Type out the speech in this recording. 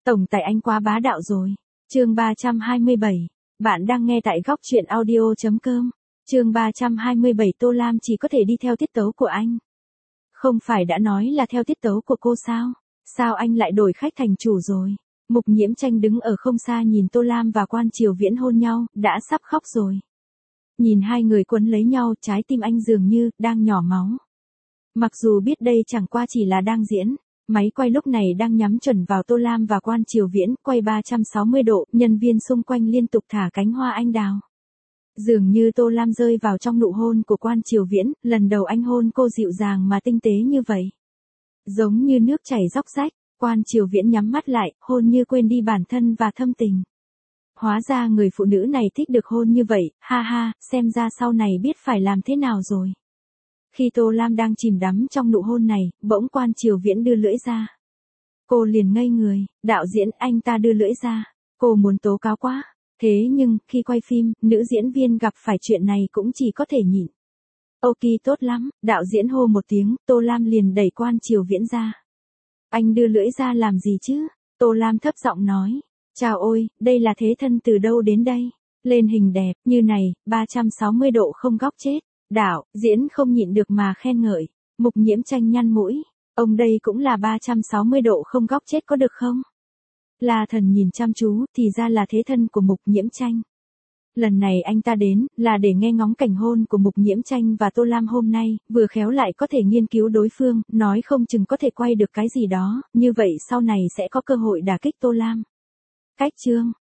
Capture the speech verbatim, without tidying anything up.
Tổng tài anh quá bá đạo rồi. Chương ba trăm hai mươi bảy. Bạn đang nghe tại góc truyện audio chấm com. Chương ba trăm hai mươi bảy. Tô Lam chỉ có thể đi theo tiết tấu của anh. Không phải đã nói là theo tiết tấu của cô sao? Sao anh lại đổi khách thành chủ rồi? Mục Nhiễm Tranh đứng ở không xa nhìn Tô Lam và Quan Triều Viễn hôn nhau, đã sắp khóc rồi. Nhìn hai người quấn lấy nhau, trái tim anh dường như đang nhỏ máu. Mặc dù biết đây chẳng qua chỉ là đang diễn, máy quay lúc này đang nhắm chuẩn vào Tô Lam và Quan Triều Viễn, quay ba trăm sáu mươi độ, nhân viên xung quanh liên tục thả cánh hoa anh đào. Dường như Tô Lam rơi vào trong nụ hôn của Quan Triều Viễn, lần đầu anh hôn cô dịu dàng mà tinh tế như vậy. Giống như nước chảy róc rách, Quan Triều Viễn nhắm mắt lại, hôn như quên đi bản thân và thâm tình. Hóa ra người phụ nữ này thích được hôn như vậy, ha ha, xem ra sau này biết phải làm thế nào rồi. Khi Tô Lam đang chìm đắm trong nụ hôn này, bỗng Quan Triều Viễn đưa lưỡi ra. Cô liền ngây người, đạo diễn anh ta đưa lưỡi ra. Cô muốn tố cáo quá. Thế nhưng, khi quay phim, nữ diễn viên gặp phải chuyện này cũng chỉ có thể nhịn. Ok tốt lắm, đạo diễn hô một tiếng, Tô Lam liền đẩy Quan Triều Viễn ra. Anh đưa lưỡi ra làm gì chứ? Tô Lam thấp giọng nói. Chào ôi, đây là thế thân từ đâu đến đây? Lên hình đẹp, như này, ba trăm sáu mươi độ không góc chết. Đạo, diễn không nhịn được mà khen ngợi. Mục Nhiễm Tranh nhăn mũi. Ông đây cũng là ba trăm sáu mươi độ không góc chết có được không? La Thần nhìn chăm chú, thì ra là thế thân của Mục Nhiễm Tranh. Lần này anh ta đến, là để nghe ngóng cảnh hôn của Mục Nhiễm Tranh và Tô Lam hôm nay, vừa khéo lại có thể nghiên cứu đối phương, nói không chừng có thể quay được cái gì đó, như vậy sau này sẽ có cơ hội đả kích Tô Lam. Cách chương,